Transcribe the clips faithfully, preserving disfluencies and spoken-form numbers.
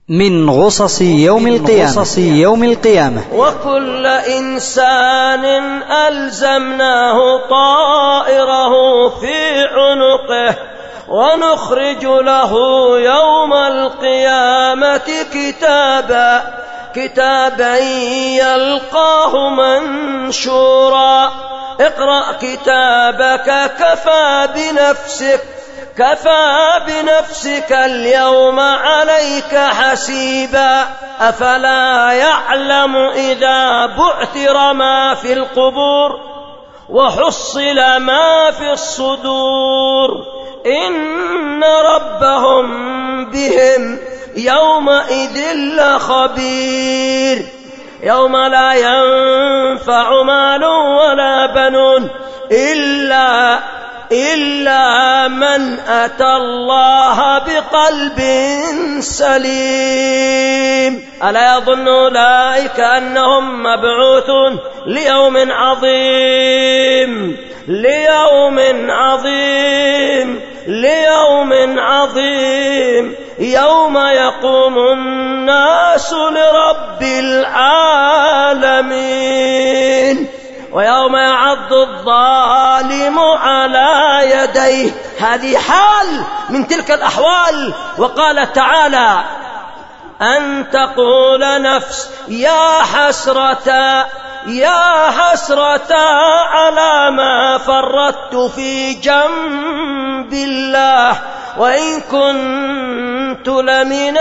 من غصص يوم القيامة, يوم القيامة وكل إنسان ألزمناه طائره في عنقه ونخرج له يوم القيامة كتابا كتابا يلقاه منشورا اقرأ كتابك كفى بنفسك كفى بنفسك اليوم عليك حسيبا أفلا يعلم إذا بعثر ما في القبور وحصل ما في الصدور إن ربهم بهم يومئذ لخبير يوم لا ينفع مال ولا بنون إلا إلا من أتى الله بقلب سليم ألا يظن أولئك أنهم مبعوثون ليوم عظيم ليوم عظيم ليوم عظيم يوم يقوم الناس لرب العالمين ويوم يعض الظالم على يديه. هذه حال من تلك الأحوال. وقال تعالى أن تقول نفس يا حسرة يا حسرة على ما فرطت في جنب الله وإن كنت لمن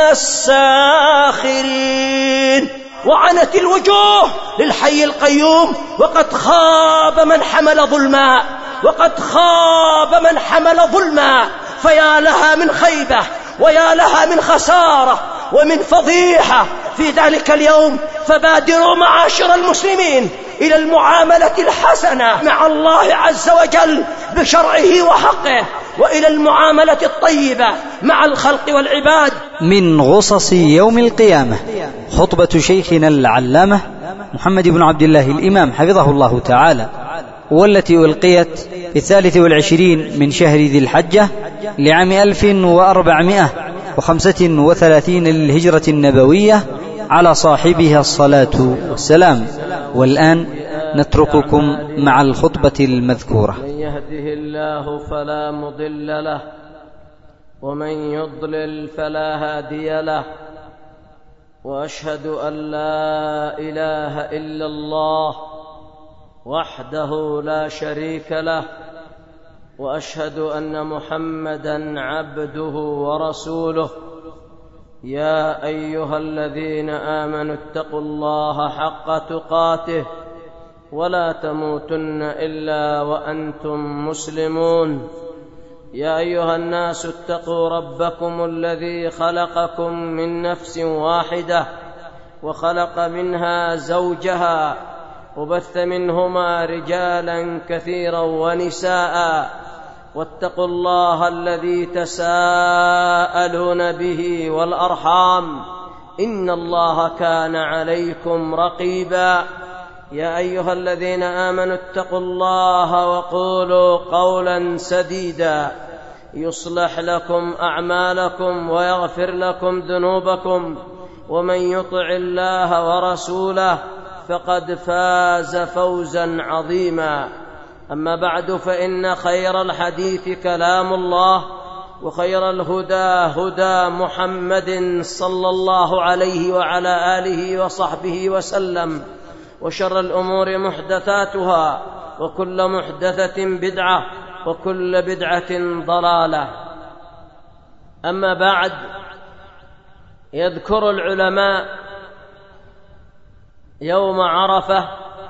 الساخرين. وعنت الوجوه للحي القيوم وقد خاب من حمل ظلما وقد خاب من حمل ظلما فيا لها من خيبة ويا لها من خسارة ومن فضيحة في ذلك اليوم. فبادروا معاشر المسلمين إلى المعاملة الحسنة مع الله عز وجل بشرعه وحقه وإلى المعاملة الطيبة مع الخلق والعباد. من غصص يوم القيامة خطبة شيخنا العلامة محمد بن عبد الله الإمام حفظه الله تعالى، والتي ألقيت في الثالث والعشرين من شهر ذي الحجة لعام ألف وأربعمائة وخمسة وثلاثين للهجرة النبوية على صاحبها الصلاة والسلام. والآن نترككم مع الخطبة المذكورة. من يهده الله فلا مضل له ومن يضلل فلا هادي له وأشهد أن لا إله إلا الله وحده لا شريك له وأشهد أن محمدًا عبده ورسوله. يا أيها الذين آمنوا اتقوا الله حق تقاته ولا تموتن إلا وأنتم مسلمون. يا أيها الناس اتقوا ربكم الذي خلقكم من نفس واحدة وخلق منها زوجها وبث منهما رجالا كثيرا ونساء واتقوا الله الذي تساءلون به والأرحام إن الله كان عليكم رقيبا. يا أيها الذين آمنوا اتقوا الله وقولوا قولا سديدا يصلح لكم أعمالكم ويغفر لكم ذنوبكم ومن يطع الله ورسوله فقد فاز فوزا عظيما. أما بعد فإن خير الحديث كلام الله وخير الهدى هدى محمد صلى الله عليه وعلى آله وصحبه وسلم وشر الأمور محدثاتها وكل محدثة بدعة وكل بدعة ضلالة. أما بعد، يذكر العلماء يوم عرفة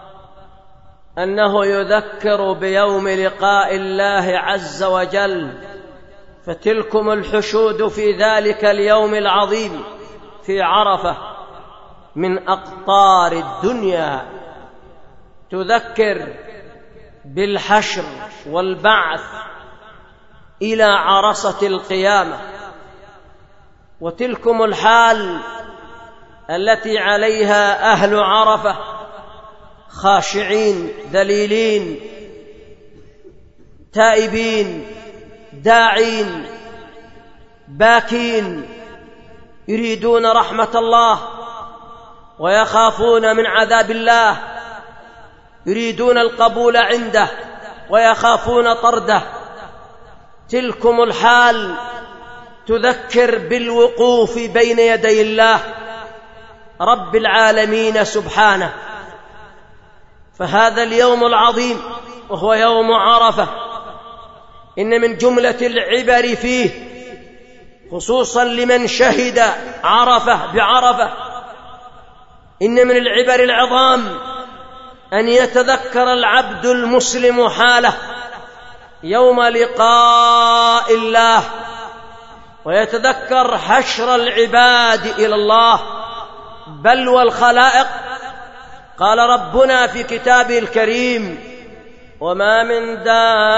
أنه يذكر بيوم لقاء الله عز وجل، فتلكم الحشود في ذلك اليوم العظيم في عرفة من أقطار الدنيا تذكر بالحشر والبعث إلى عرصة القيامة. وتلكم الحال التي عليها أهل عرفة خاشعين ذليلين تائبين داعين باكين يريدون رحمة الله ويخافون من عذاب الله، يريدون القبول عنده ويخافون طرده. تلكم الحال تذكر بالوقوف بين يدي الله رب العالمين سبحانه. فهذا اليوم العظيم وهو يوم عرفة إن من جملة العبر فيه، خصوصا لمن شهد عرفة بعرفة، إن من العبر العظام أن يتذكر العبد المسلم حاله يوم لقاء الله، ويتذكر حشر العباد إلى الله بل والخلائق. قال ربنا في كتابه الكريم: وما من دابة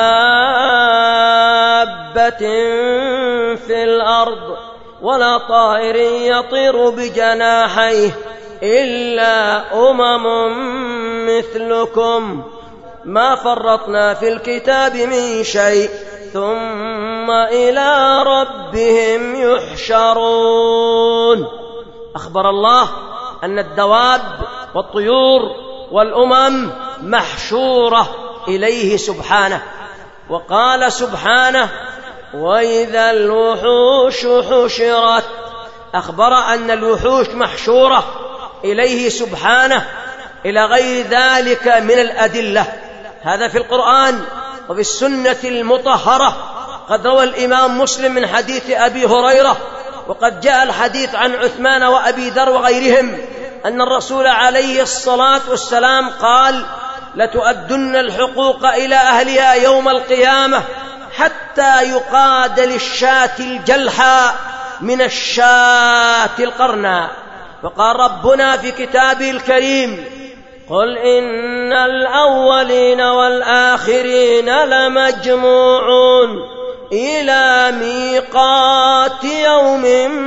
في الأرض ولا طائر يطير بجناحيه إلا أمم مثلكم ما فرطنا في الكتاب من شيء ثم إلى ربهم يحشرون. أخبر الله أن الدواب والطيور والأمم محشورة إليه سبحانه. وقال سبحانه: وإذا الوحوش حشرت. أخبر أن الوحوش محشورة إليه سبحانه إلى غير ذلك من الأدلة. هذا في القرآن وفي السنة المطهرة. قد روى الإمام مسلم من حديث أبي هريرة، وقد جاء الحديث عن عثمان وأبي ذر وغيرهم، أن الرسول عليه الصلاة والسلام قال: لتؤدن الحقوق إلى أهلها يوم القيامة حتى يقاد للشاة الجلحاء من الشاة القرناء. وقال ربنا في كتابه الكريم: قل إن الأولين والآخرين لمجموعون إلى ميقات يوم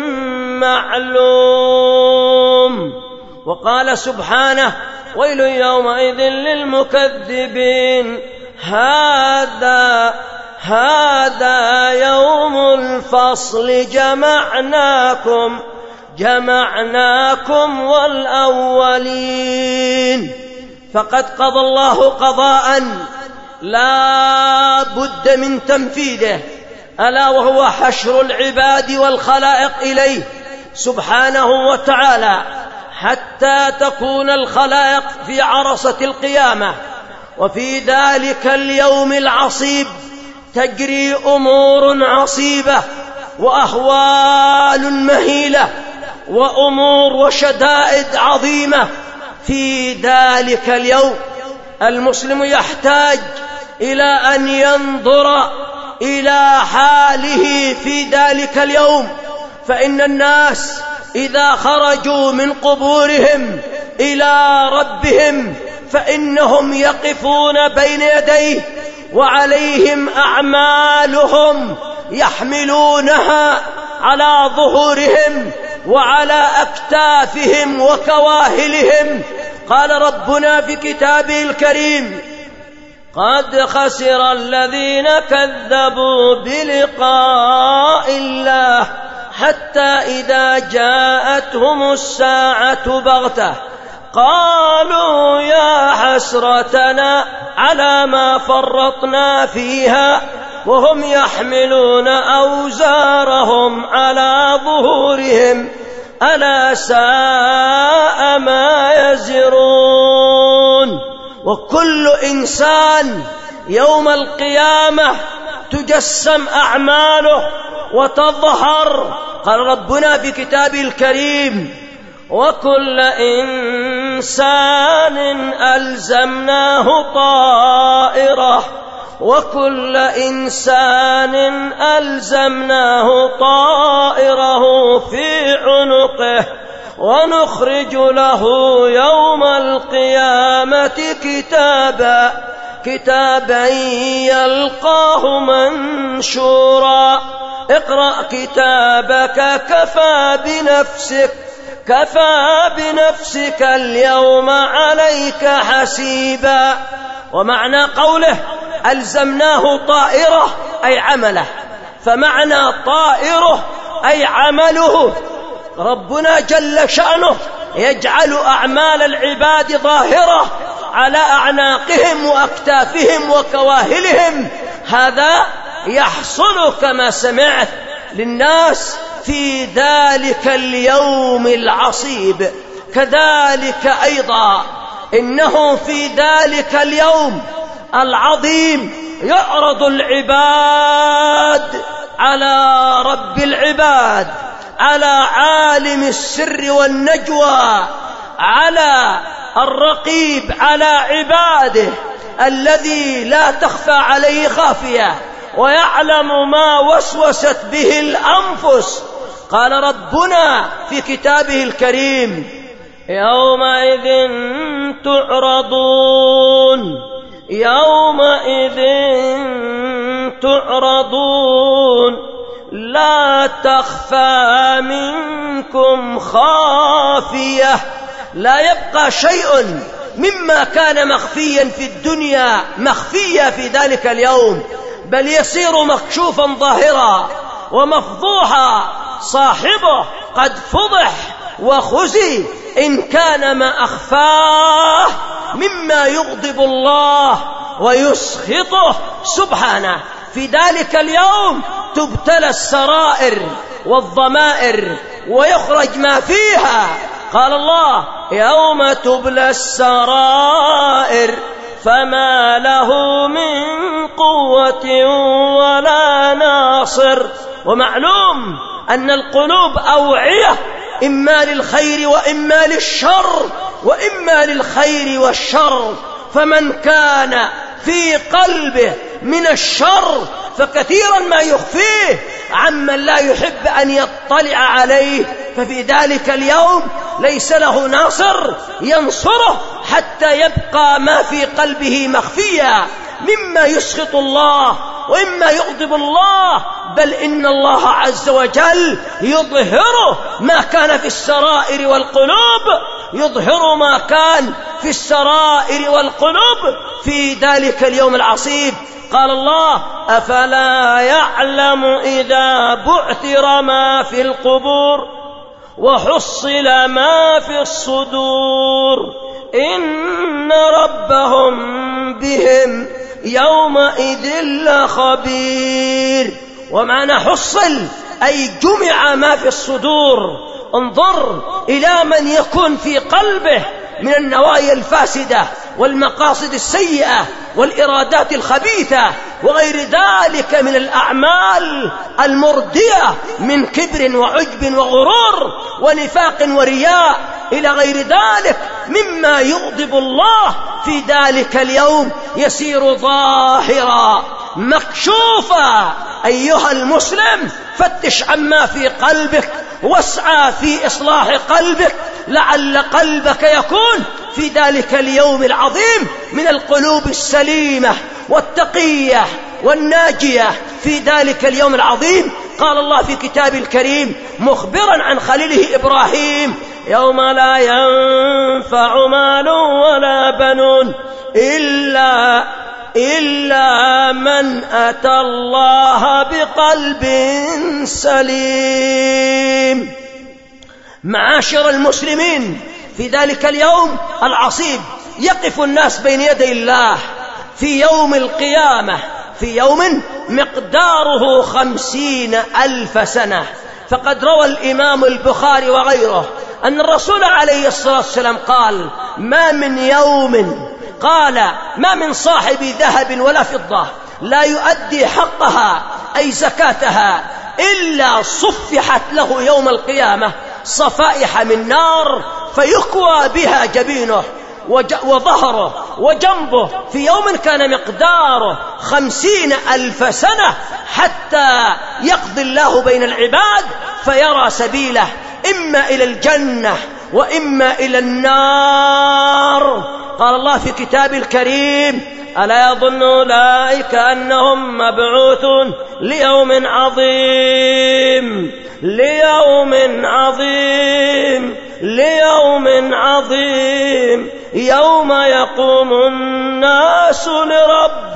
معلوم. وقال سبحانه: ويل يومئذ للمكذبين هذا هذا يوم الفصل جمعناكم جمعناكم والأولين. فقد قضى الله قضاء لا بد من تنفيذه، ألا وهو حشر العباد والخلائق إليه سبحانه وتعالى، حتى تكون الخلائق في عرصة القيامة. وفي ذلك اليوم العصيب تجري أمور عصيبة وأهوال مهيلة وأمور وشدائد عظيمة. في ذلك اليوم المسلم يحتاج إلى أن ينظر إلى حاله في ذلك اليوم، فإن الناس إذا خرجوا من قبورهم إلى ربهم فإنهم يقفون بين يديه وعليهم أعمالهم يحملونها على ظهورهم وعلى أكتافهم وكواهلهم. قال ربنا في كتابه الكريم: قد خسر الذين كذبوا بلقاء الله حتى إذا جاءتهم الساعة بغتة قالوا يا حسرتنا على ما فرطنا فيها وهم يحملون أوزارهم على ظهورهم ألا ساء ما يزرون. وكل إنسان يوم القيامة تجسم أعماله وتظهر. قال ربنا في كتابه الكريم: وكل إنسان ألزمناه طائره وكل إنسان ألزمناه طائره في عنقه ونخرج له يوم القيامة كتابا كتابا يلقاه منشورا اقرأ كتابك كفى بنفسك كفى بنفسك اليوم عليك حسيبا. ومعنى قوله ألزمناه طائره أي عمله، فمعنى طائره أي عمله ربنا جل شأنه يجعل أعمال العباد ظاهرة على أعناقهم وأكتافهم وكواهلهم. هذا يحصل كما سمعت للناس في ذلك اليوم العصيب. كذلك أيضا إنه في ذلك اليوم العظيم يعرض العباد على رب العباد، على عالم السر والنجوى، على الرقيب على عباده الذي لا تخفى عليه خافية ويعلم ما وسوست به الأنفس. قال ربنا في كتابه الكريم: يومئذ تعرضون يومئذ تعرضون لا تخفى منكم خافية. لا يبقى شيء مما كان مخفيا في الدنيا مخفيا في ذلك اليوم، بل يصير مكشوفا ظاهرا ومفضوحا، صاحبه قد فضح وخزي إن كان ما أخفاه مما يغضب الله ويسخطه سبحانه. في ذلك اليوم تبتلى السرائر والضمائر ويخرج ما فيها. قال الله: يوم تبلى السرائر فما له من قوة ولا ناصر. ومعلوم أن القلوب أوعية، إما للخير وإما للشر، وإما للخير والشر، فمن كان في قلبه من الشر فكثيرا ما يخفيه عمن لا يحب أن يطلع عليه، ففي ذلك اليوم ليس له ناصر ينصره حتى يبقى ما في قلبه مخفيا مما يسخط الله وإما يغضب الله، بل إن الله عز وجل يظهر ما كان في السرائر والقلوب، يظهر ما كان في السرائر والقلوب في ذلك اليوم العصيب. قال الله: أفلا يعلم إذا بعثر ما في القبور وحصل ما في الصدور إن ربهم بهم يومئذ لخبير. ومعنى حصل أي جمع ما في الصدور. انظر إلى من يكون في قلبه من النوايا الفاسدة والمقاصد السيئة والإرادات الخبيثة وغير ذلك من الأعمال المردية من كبر وعجب وغرور ونفاق ورياء إلى غير ذلك مما يغضب الله، في ذلك اليوم يسير ظاهرا مكشوفا. أيها المسلم، فتش عما في قلبك واسعى في إصلاح قلبك، لعل قلبك يكون في ذلك اليوم العظيم من القلوب السليمة والتقية والناجية. في ذلك اليوم العظيم قال الله في كتاب الكريم مخبرا عن خليله إبراهيم: يوم لا ينفع مال ولا بنون إلا إلا من أتى الله بقلب سليم. معاشر المسلمين، في ذلك اليوم العصيب يقف الناس بين يدي الله في يوم القيامة، في يوم مقداره خمسين ألف سنة. فقد روى الإمام البخاري وغيره أن الرسول عليه الصلاة والسلام قال: ما من يوم قال ما من صاحب ذهب ولا فضة لا يؤدي حقها أي زكاتها إلا صفحت له يوم القيامة صفائح من نار فيكوى بها جبينه وظهره وجنبه في يوم كان مقداره خمسين ألف سنة، حتى يقضي الله بين العباد فيرى سبيله إما إلى الجنة وإما إلى النار. قال الله في كتاب الكريم: ألا يظن أولئك أنهم مبعوثون ليوم عظيم ليوم عظيم ليوم عظيم يوم يقوم الناس لرب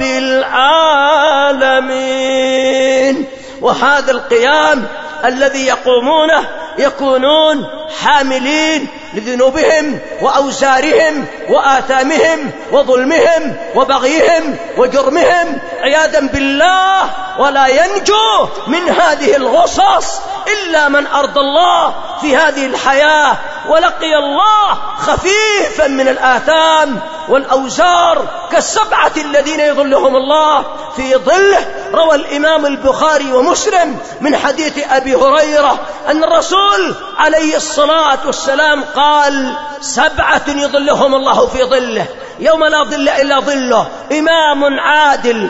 العالمين. وهذا القيام الذي يقومونه يكونون حاملين لذنوبهم وأوزارهم وآثامهم وظلمهم وبغيهم وجرمهم عياذا بالله، ولا ينجو من هذه الغصص إلا من أرضى الله في هذه الحياة ولقي الله خفيفا من الآثام والأوزار كالسبعة الذين يظلهم الله في ظله. روى الإمام البخاري ومسلم من حديث أبي هريرة أن الرسول عليه الصلاة والسلام قال: سبعة يظلهم الله في ظله يوم لا ظل إلا ظله: إمام عادل،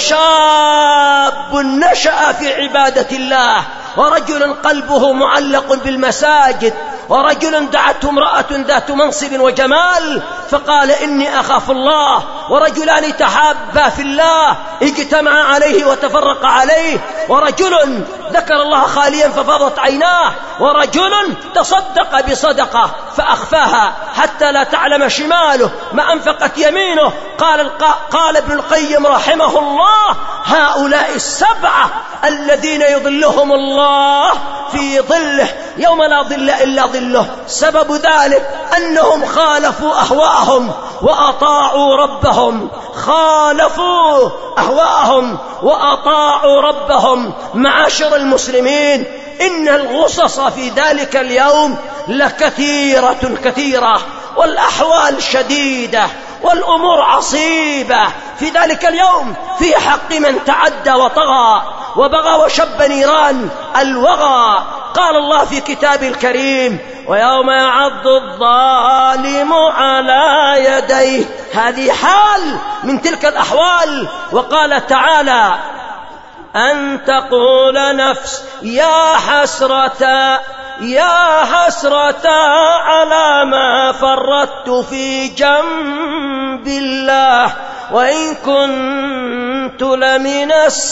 وشاب نشأ في عبادة الله، ورجل قلبه معلق بالمساجد، ورجل دعته امرأة ذات منصب وجمال فقال: إني أخاف الله، ورجلان تحابا في الله اجتمعا عليه وتفرقا عليه، ورجل ذكر الله خاليا ففاضت عيناه، ورجل تصدق بصدقة فأخفاها حتى لا تعلم شماله ما أنفقت يمينه. قال, قال ابن القيم رحمه الله: هؤلاء السبعة الذين يظلهم الله في ظله يوم لا ظل إلا ظله. سبب ذلك أنهم خالفوا أهواءهم وأطاعوا ربهم، خالفوا أهواءهم وأطاعوا ربهم. معاشر المسلمين، إن الغصص في ذلك اليوم لكثيرة كثيرة، والأحوال شديدة، والأمور عصيبة في ذلك اليوم في حق من تعدى وطغى وبغى وشب نيران الوغى. قال الله في كتابه الكريم: ويوم يعض الظالم على يديه. هذه حال من تلك الأحوال. وقال تعالى: أن تقول نفس يا حسرة يا حسرة على ما فرطت في جنب الله وإن كنت لمن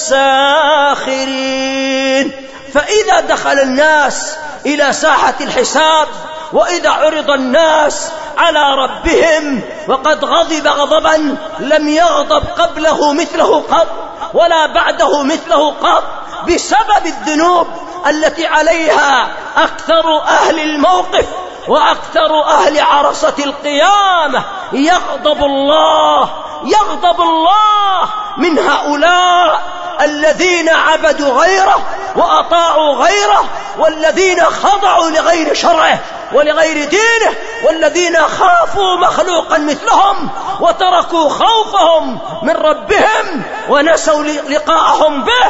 الساخرين. فإذا دخل الناس إلى ساحة الحساب، وإذا عرض الناس على ربهم وقد غضب غضبا لم يغضب قبله مثله قط ولا بعده مثله قط، بسبب الذنوب التي عليها أكثر أهل الموقف وأكثر أهل عرصة القيامة، يغضب الله يغضب الله من هؤلاء الذين عبدوا غيره وأطاعوا غيره، والذين خضعوا لغير شرعه ولغير دينه، والذين خافوا مخلوقا مثلهم وتركوا خوفهم من ربهم ونسوا لقاءهم به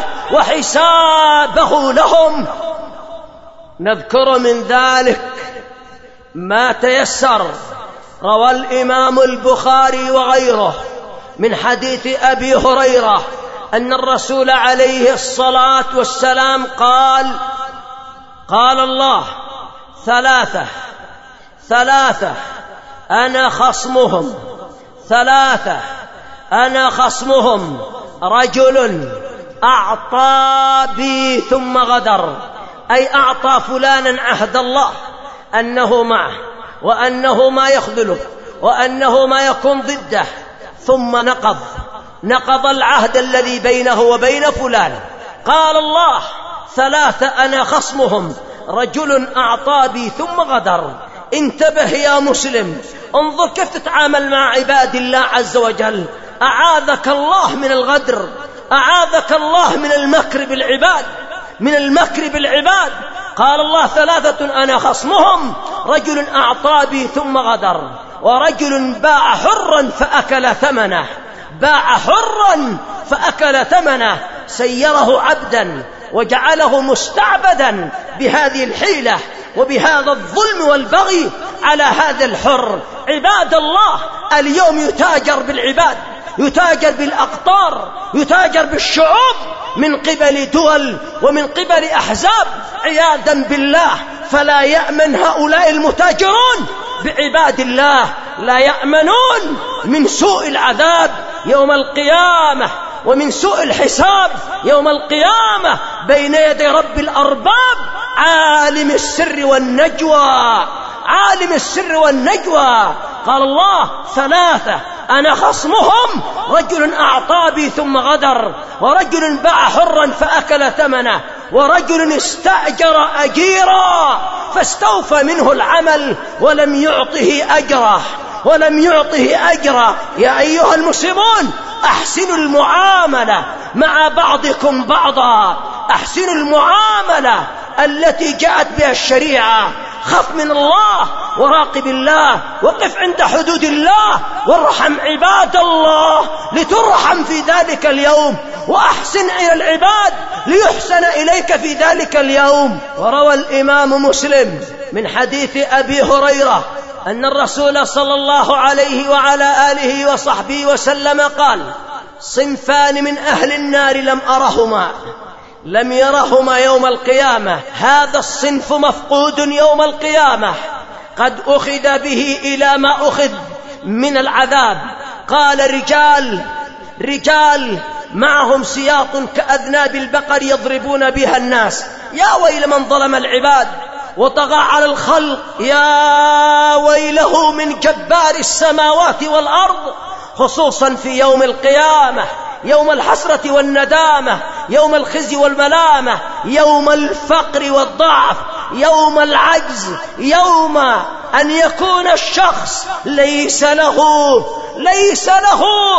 وحسابه لهم. نذكر من ذلك ما تيسر. روى الإمام البخاري وغيره من حديث أبي هريرة أن الرسول عليه الصلاة والسلام قال: قال الله: ثلاثة ثلاثة أنا خصمهم ثلاثة أنا خصمهم رجل أعطى بي ثم غدر، أي أعطى فلانا عهد الله أنه معه وأنه ما يخذله وأنه ما يكون ضده، ثم نقض نقض العهد الذي بينه وبين فلان. قال الله: ثلاثة أنا خصمهم رجل أعطى بي ثم غدر. انتبه يا مسلم، انظر كيف تتعامل مع عباد الله عز وجل. أعاذك الله من الغدر، أعاذك الله من المكر بالعباد من المكر بالعباد. قال الله: ثلاثة أنا خصمهم رجل أعطى بي ثم غدر، ورجل باع حرا فأكل ثمنه باع حرا فأكل ثمنه سيره عبدا وجعله مستعبدا بهذه الحيلة وبهذا الظلم والبغي على هذا الحر. عباد الله، اليوم يتاجر بالعباد، يتاجر بالأقطار، يتاجر بالشعوب من قبل دول ومن قبل أحزاب عياذا بالله. فلا يأمن هؤلاء المتاجرون بعباد الله، لا يأمنون من سوء العذاب يوم القيامة ومن سوء الحساب يوم القيامة بين يدي رب الأرباب، عالم السر والنجوى عالم السر والنجوى. قال الله: ثلاثة أنا خصمهم رجل أعطى بي ثم غدر، ورجل باع حرا فأكل ثمنه، ورجل استأجر أجيرا فاستوفى منه العمل ولم يعطه أجره ولم يعطه أجرا. يا أيها المسلمون أحسنوا المعاملة مع بعضكم بعضا، أحسنوا المعاملة التي جاءت بها الشريعة. خف من الله وراقب الله، وقف عند حدود الله، وارحم عباد الله لترحم في ذلك اليوم، وأحسن إلى العباد ليحسن إليك في ذلك اليوم. وروى الإمام مسلم من حديث أبي هريرة أن الرسول صلى الله عليه وعلى آله وصحبه وسلم قال: صنفان من أهل النار لم أرهما لم يرهما يوم القيامة، هذا الصنف مفقود يوم القيامة، قد أخذ به إلى ما أخذ من العذاب. قال: رجال رجال معهم سياط كأذناب البقر يضربون بها الناس. يا ويل من ظلم العباد وطغى على الخلق، يا ويله من جبار السماوات والأرض، خصوصا في يوم القيامة، يوم الحسرة والندامة، يوم الخزي والملامة، يوم الفقر والضعف، يوم العجز، يوم أن يكون الشخص ليس له ليس له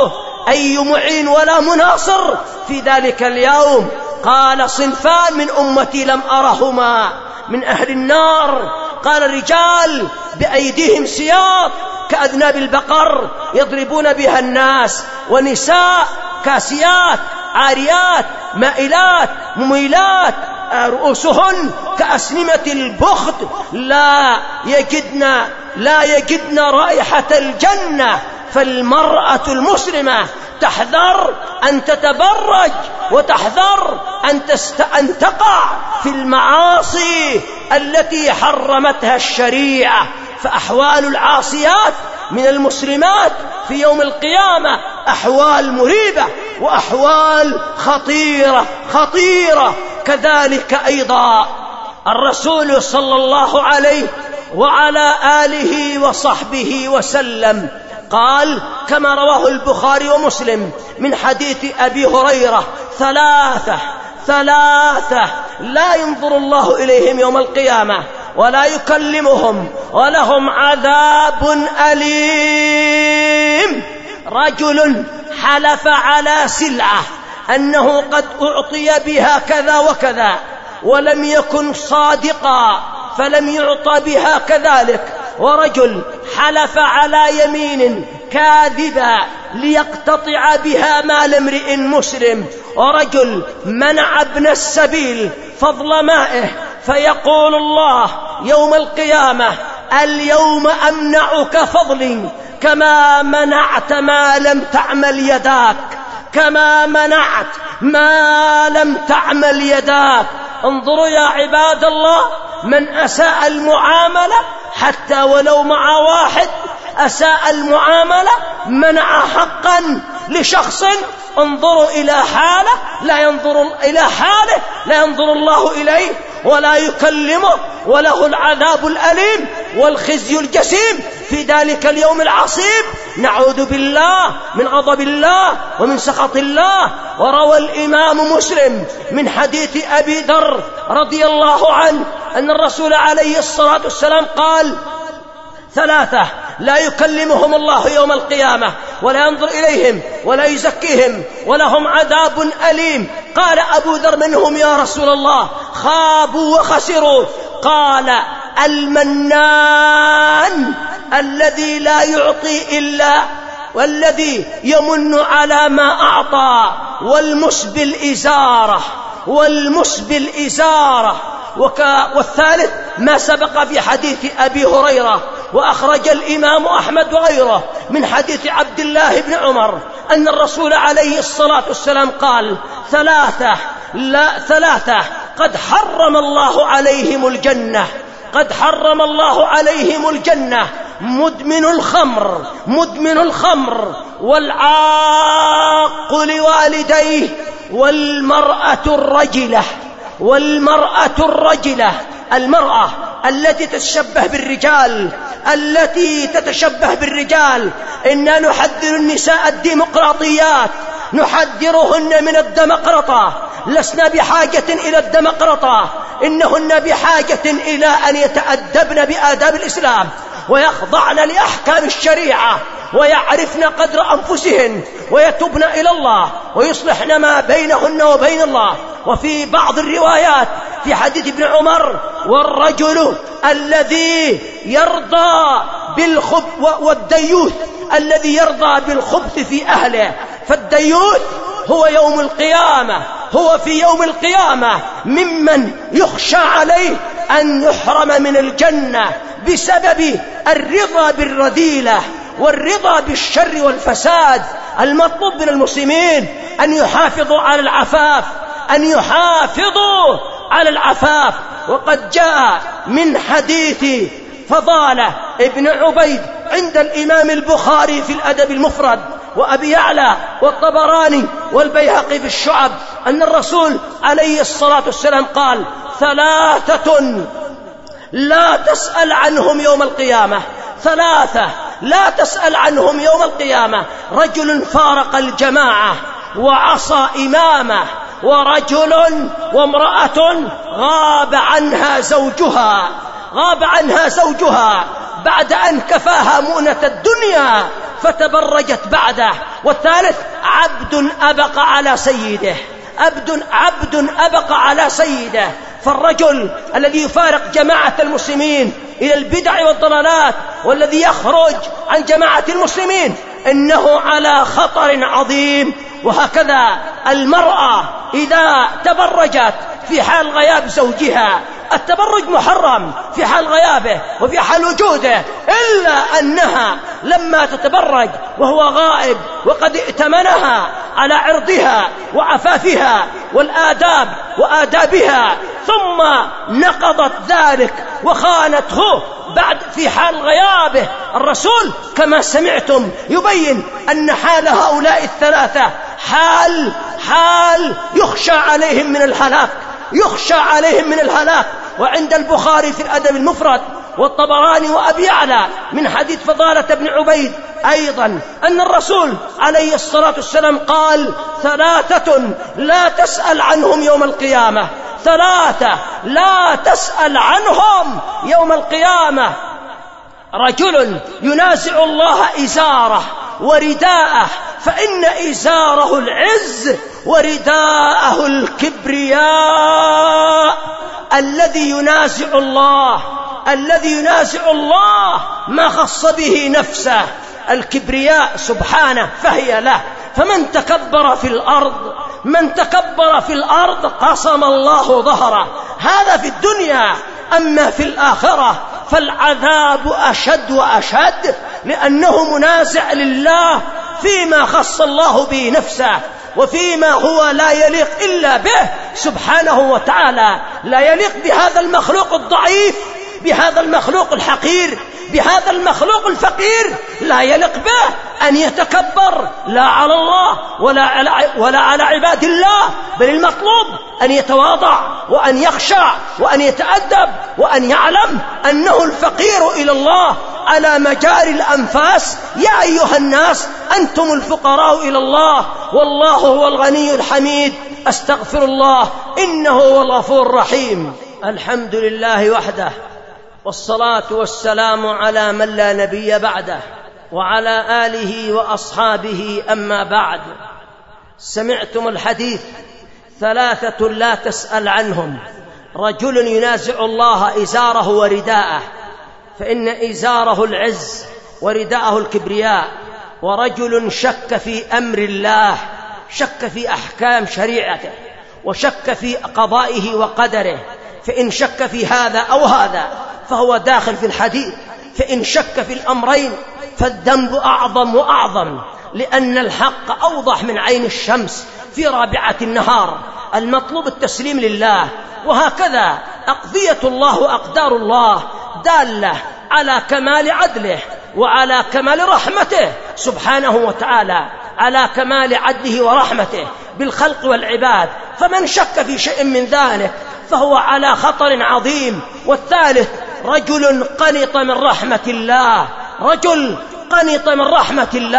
أي معين ولا مناصر في ذلك اليوم. قال: صنفان من أمتي لم أرهما من أهل النار. قال: رجال بأيديهم سياط كأذناب البقر يضربون بها الناس، ونساء كاسيات عاريات مائلات مميلات رؤوسهن كأسنمة البخت، لا يجدن لا يجدن رائحة الجنة. فالمرأة المسلمة تحذر أن تتبرج، وتحذر أن, تست... أن تقع في المعاصي التي حرمتها الشريعة. فأحوال العاصيات من المسلمات في يوم القيامة أحوال مريبة وأحوال خطيرة خطيرة. كذلك أيضا الرسول صلى الله عليه وعلى آله وصحبه وسلم قال كما رواه البخاري ومسلم من حديث أبي هريرة: ثلاثة ثلاثة لا ينظر الله إليهم يوم القيامة ولا يكلمهم ولهم عذاب أليم: رجل حلف على سلعة أنه قد أعطي بها كذا وكذا ولم يكن صادقا فلم يعطى بها كذلك، ورجل حلف على يمين كاذبا ليقتطع بها مال امرئ مسلم، ورجل منع ابن السبيل فضل مائه فيقول الله يوم القيامة: اليوم أمنعك فضلي كما منعت ما لم تعمل يداك، كما منعت ما لم تعمل يداك. انظروا يا عباد الله، من أساء المعاملة حتى ولو مع واحد أساء المعاملة منع حقا لشخص، انظروا إلى حاله لا ينظر إلى حاله لا ينظر الله إليه ولا يكلمه، وله العذاب الأليم والخزي الجسيم في ذلك اليوم العصيب. نعوذ بالله من غضب الله ومن سخط الله. وروى الإمام مسلم من حديث أبي ذر رضي الله عنه أن الرسول عليه الصلاة والسلام قال: ثلاثة لا يكلمهم الله يوم القيامة ولا ينظر إليهم ولا يزكيهم ولهم عذاب أليم. قال أبو ذر: من هم يا رسول الله؟ خابوا وخسروا. قال: المنان الذي لا يعطي إلا والذي يمن على ما أعطى، والمسبل إزارة والمسبل إزارة. والثالث ما سبق في حديث أبي هريرة، وأخرج الإمام أحمد وغيره من حديث عبد الله بن عمر أن الرسول عليه الصلاة والسلام قال: ثلاثة لا ثلاثة قد حرم الله عليهم الجنة قد حرم الله عليهم الجنة: مدمن الخمر مدمن الخمر والعاق لوالديه، والمرأة الرجلة والمرأة الرجلة المرأة التي تتشبه بالرجال التي تتشبه بالرجال. إننا نحذر النساء الديمقراطيات، نحذرهن من الدمقرطة. لسنا بحاجة إلى الدمقرطة، إنهن بحاجة إلى أن يتأدبن بآداب الإسلام ويخضعن لأحكام الشريعة ويعرفن قدر أنفسهن ويتوبن إلى الله ويصلحن ما بينهن وبين الله. وفي بعض الروايات في حديث ابن عمر: والرجل الذي يرضى بالخبث والديوث الذي يرضى بالخبث في أهله. فالديوث هو يوم القيامة، هو في يوم القيامة ممن يخشى عليه أن يحرم من الجنة بسبب الرضا بالرذيلة والرضا بالشر والفساد. المطلوب من المسلمين أن يحافظوا على العفاف، أن يحافظوا على العفاف. وقد جاء من حديث فضالة ابن عبيد عند الإمام البخاري في الأدب المفرد وأبي يعلى والطبراني والبيهقي في الشعب أن الرسول عليه الصلاة والسلام قال: ثلاثة لا تسأل عنهم يوم القيامة، ثلاثة لا تسأل عنهم يوم القيامة: رجل فارق الجماعة وعصى إمامه، ورجل وامرأة غاب عنها زوجها غاب عنها زوجها بعد أن كفاها مؤنة الدنيا فتبرجت بعده، والثالث عبد أبق على سيده عبد عبد أبق على سيده. فالرجل الذي يفارق جماعة المسلمين إلى البدع والضلالات والذي يخرج عن جماعة المسلمين إنه على خطر عظيم. وهكذا المرأة إذا تبرجت في حال غياب زوجها، التبرج محرم في حال غيابه وفي حال وجوده، إلا أنها لما تتبرج وهو غائب وقد ائتمنها على عرضها وعفافها والآداب وآدابها ثم نقضت ذلك وخانته بعد في حال غيابه، الرسول كما سمعتم يبين أن حال هؤلاء الثلاثة حال حال يخشى عليهم من الهلاك يخشى عليهم من الهلاك. وعند البخاري في الأدب المفرد والطبراني وأبي يعلى من حديث فضالة بن عبيد أيضا أن الرسول عليه الصلاة والسلام قال: ثلاثة لا تسأل عنهم يوم القيامة، ثلاثة لا تسأل عنهم يوم القيامة: رجل ينازع الله إزاره ورداءه فإن إزاره العز ورداءه الكبرياء. الذي ينازع الله الذي ينازع الله ما خص به نفسه، الكبرياء سبحانه فهي له. فمن تكبر في الأرض من تكبر في الأرض قصم الله ظهره، هذا في الدنيا. أما في الآخرة فالعذاب أشد وأشد، لأنه منازع لله فيما خص الله به نفسه وفيما هو لا يليق إلا به سبحانه وتعالى. لا يليق بهذا المخلوق الضعيف، بهذا المخلوق الحقير، بهذا المخلوق الفقير، لا يليق به أن يتكبر لا على الله ولا على, ولا على عباد الله، بل المطلوب أن يتواضع وأن يخشع وأن يتأدب وأن يعلم أنه الفقير إلى الله على مجاري الأنفاس. يا أيها الناس أنتم الفقراء إلى الله والله هو الغني الحميد. أستغفر الله إنه هو الغفور الرحيم. الحمد لله وحده، والصلاة والسلام على من لا نبي بعده وعلى آله وأصحابه. أما بعد، سمعتم الحديث: ثلاثة لا تسأل عنهم: رجل ينازع الله إزاره ورداءه فإن إزاره العز ورداءه الكبرياء، ورجل شك في أمر الله، شك في أحكام شريعته وشك في قضائه وقدره، فإن شك في هذا أو هذا فهو داخل في الحديث. فإن شك في الأمرين فالذنب أعظم وأعظم، لأن الحق أوضح من عين الشمس في رابعة النهار. المطلوب التسليم لله. وهكذا أقضية الله وأقدار الله دالة على كمال عدله وعلى كمال رحمته سبحانه وتعالى، على كمال عدله ورحمته بالخلق والعباد. فمن شك في شيء من ذلك فهو على خطر عظيم. والثالث: رجل قنط من رحمة الله رجل قنط من رحمة الله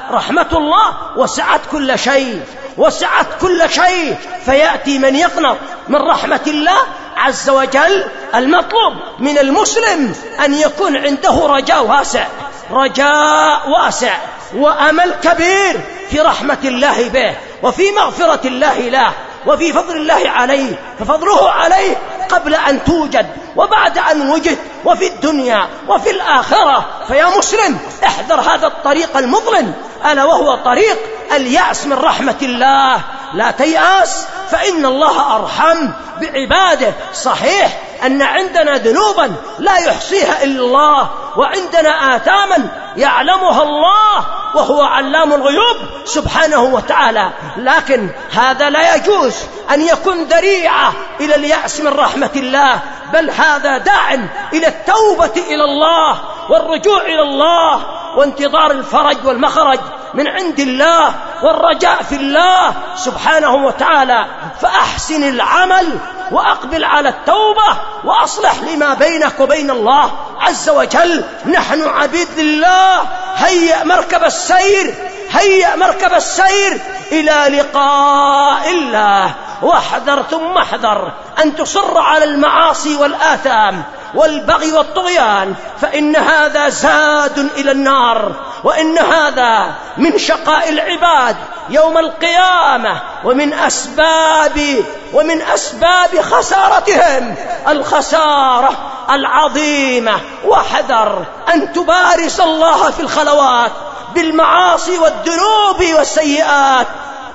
رحمة الله وسعت كل شيء، وسعت كل شيء، فيأتي من يقنط من رحمة الله عز وجل. المطلوب من المسلم أن يكون عنده رجاء واسع، رجاء واسع وأمل كبير في رحمة الله به، وفي مغفرة الله له، وفي فضل الله عليه، ففضله عليه قبل أن توجد وبعد أن وجد، وفي الدنيا وفي الآخرة. فيا مسلم احذر هذا الطريق المظلم، ألا وهو طريق اليأس من رحمة الله. لا تيأس، فإن الله أرحم بعباده. صحيح أن عندنا ذنوبا لا يحصيها إلا الله، وعندنا آثاما يعلمها الله، وهو علام الغيوب سبحانه وتعالى، لكن هذا لا يجوز أن يكون ذريعة إلى اليأس من رحمة الله، بل هذا داع إلى التوبة إلى الله والرجوع إلى الله وانتظار الفرج والمخرج من عند الله والرجاء في الله سبحانه وتعالى. فأحسن العمل وأقبل على التوبة وأصلح لما بينك وبين الله عز وجل. نحن عبيد لله، هيئ مركب السير، هيئ مركب السير إلى لقاء الله. واحذر ثم احذر أن تصر على المعاصي والآثام والبغي والطغيان، فإن هذا زاد إلى النار، وإن هذا من شقاء العباد يوم القيامة، ومن أسباب ومن أسباب خسارتهم الخسارة العظيمة. واحذر أن تبارس الله في الخلوات بالمعاصي والذنوب والسيئات.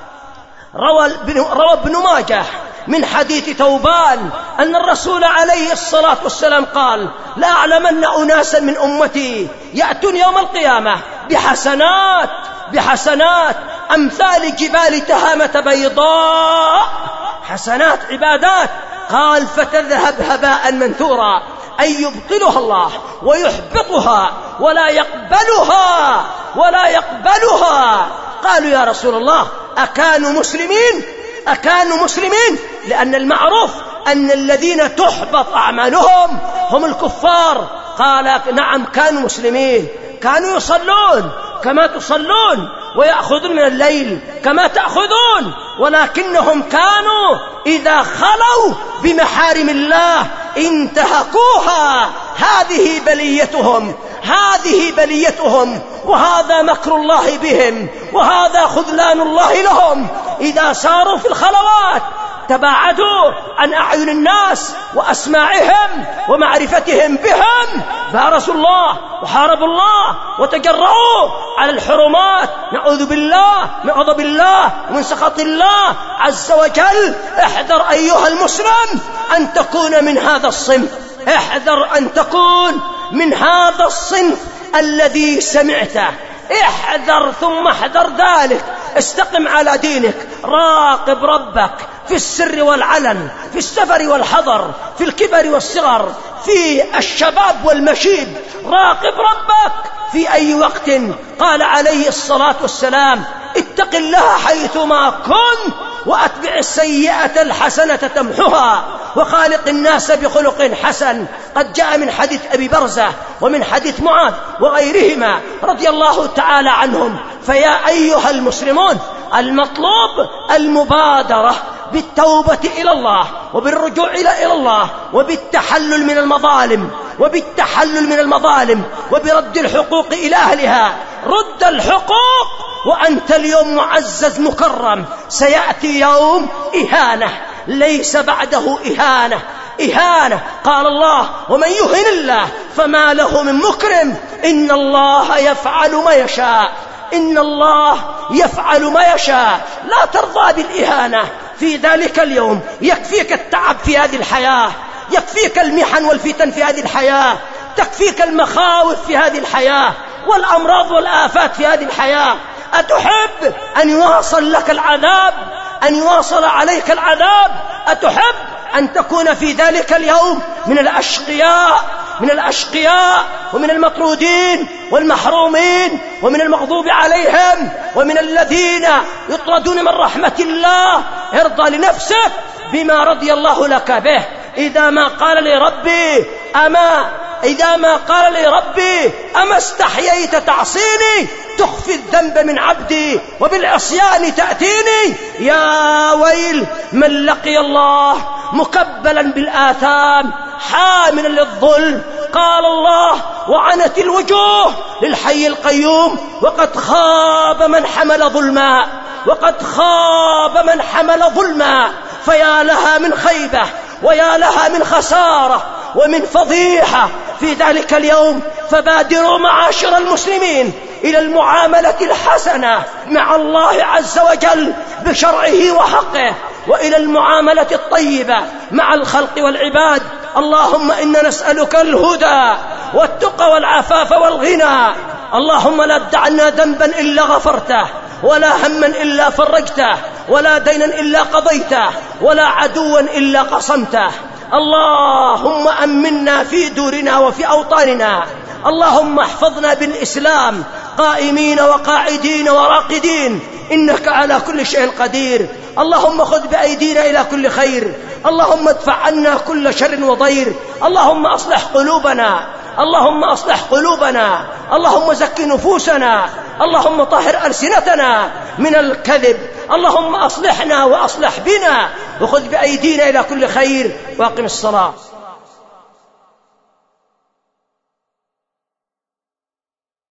روى روى ابن ماجه من حديث ثوبان أن الرسول عليه الصلاة والسلام قال: لا أعلمن أناسا من أمتي يأتون يوم القيامة بحسنات بحسنات أمثال جبال تهامة بيضاء، حسنات عبادات، قال فتذهب هباء منثورا، أي يبطلها الله ويحبطها ولا يقبلها ولا يقبلها. قالوا: يا رسول الله أكانوا مسلمين؟ أكانوا مسلمين؟ لأن المعروف أن الذين تحبط أعمالهم هم الكفار. قال: نعم كانوا مسلمين، كانوا يصلون كما تصلون، ويأخذون من الليل كما تأخذون، ولكنهم كانوا إذا خلوا بمحارم الله انتهكوها. هذه بليتهم، هذه بليتهم، وهذا مكر الله بهم، وهذا خذلان الله لهم. إذا ساروا في الخلوات تباعدوا عن أعين الناس وأسماعهم ومعرفتهم بهم، بارسوا الله وحاربوا الله وتجرؤوا على الحرمات. نعوذ بالله من غضب الله ومن سخط الله عز وجل. احذر أيها المسلم أن تكون من هذا الصنف، احذر أن تكون من هذا الصنف الذي سمعته. احذر ثم احذر ذلك. استقم على دينك، راقب ربك في السر والعلن، في السفر والحضر، في الكبر والصغر، في الشباب والمشيب. راقب ربك في أي وقت. قال عليه الصلاة والسلام: اتق الله حيثما كنت، وأتبع السيئة الحسنة تمحها، وخالق الناس بخلق حسن. قد جاء من حديث أبي برزة ومن حديث معاذ وغيرهما رضي الله تعالى عنهم. فيا أيها المسلمون، المطلوب المبادرة بالتوبة إلى الله، وبالرجوع إلى الله، وبالتحلل من المظالم وبالتحلل من المظالم وبرد الحقوق إلى أهلها. رد الحقوق وأنت اليوم معزز مكرم. سيأتي يوم إهانة ليس بعده إهانة، إهانة. قال الله: ومن يهن الله فما له من مكرم. إن الله يفعل ما يشاء، إن الله يفعل ما يشاء. لا ترضى بالإهانة في ذلك اليوم. يكفيك التعب في هذه الحياة، يكفيك المحن والفتن في هذه الحياة، تكفيك المخاوف في هذه الحياة والأمراض والآفات في هذه الحياة. أتحب أن يواصل لك العذاب، أن يواصل عليك العذاب؟ أتحب أن تكون في ذلك اليوم من الأشقياء، من الأشقياء ومن المطرودين والمحرومين ومن المغضوب عليهم ومن الذين يطردون من رحمة الله؟ ارضى لنفسك بما رضي الله لك به. إذا ما قال لي ربي أما إذا ما قال لي ربي أما استحييت تعصيني، تخفي الذنب من عبدي وبالعصيان تأتيني. يا ويل من لقي الله مكبلا بالآثام حاملا للظلم. قال الله: وعنت الوجوه للحي القيوم وقد خاب من حمل ظلما، وقد خاب من حمل ظلما. فيا لها من خيبة ويا لها من خسارة ومن فضيحة في ذلك اليوم. فبادروا معاشر المسلمين إلى المعاملة الحسنة مع الله عز وجل بشرعه وحقه، وإلى المعاملة الطيبة مع الخلق والعباد. اللهم إنا نسألك الهدى والتقى والعفاف والغنى. اللهم لا تدع عنا ذنبا إلا غفرته، ولا هما إلا فرجته، ولا دينا إلا قضيته، ولا عدوا إلا قصمته. اللهم أمنا في دورنا وفي أوطاننا. اللهم احفظنا بالإسلام قائمين وقاعدين وراقدين، إنك على كل شيء قدير. اللهم خذ بأيدينا إلى كل خير. اللهم ادفع عنا كل شر وضير. اللهم أصلح قلوبنا، اللهم أصلح قلوبنا، اللهم زكي نفوسنا، اللهم طهر ألسنتنا من الكذب. اللهم أصلحنا وأصلح بنا، وخذ بأيدينا إلى كل خير، واقم الصلاة.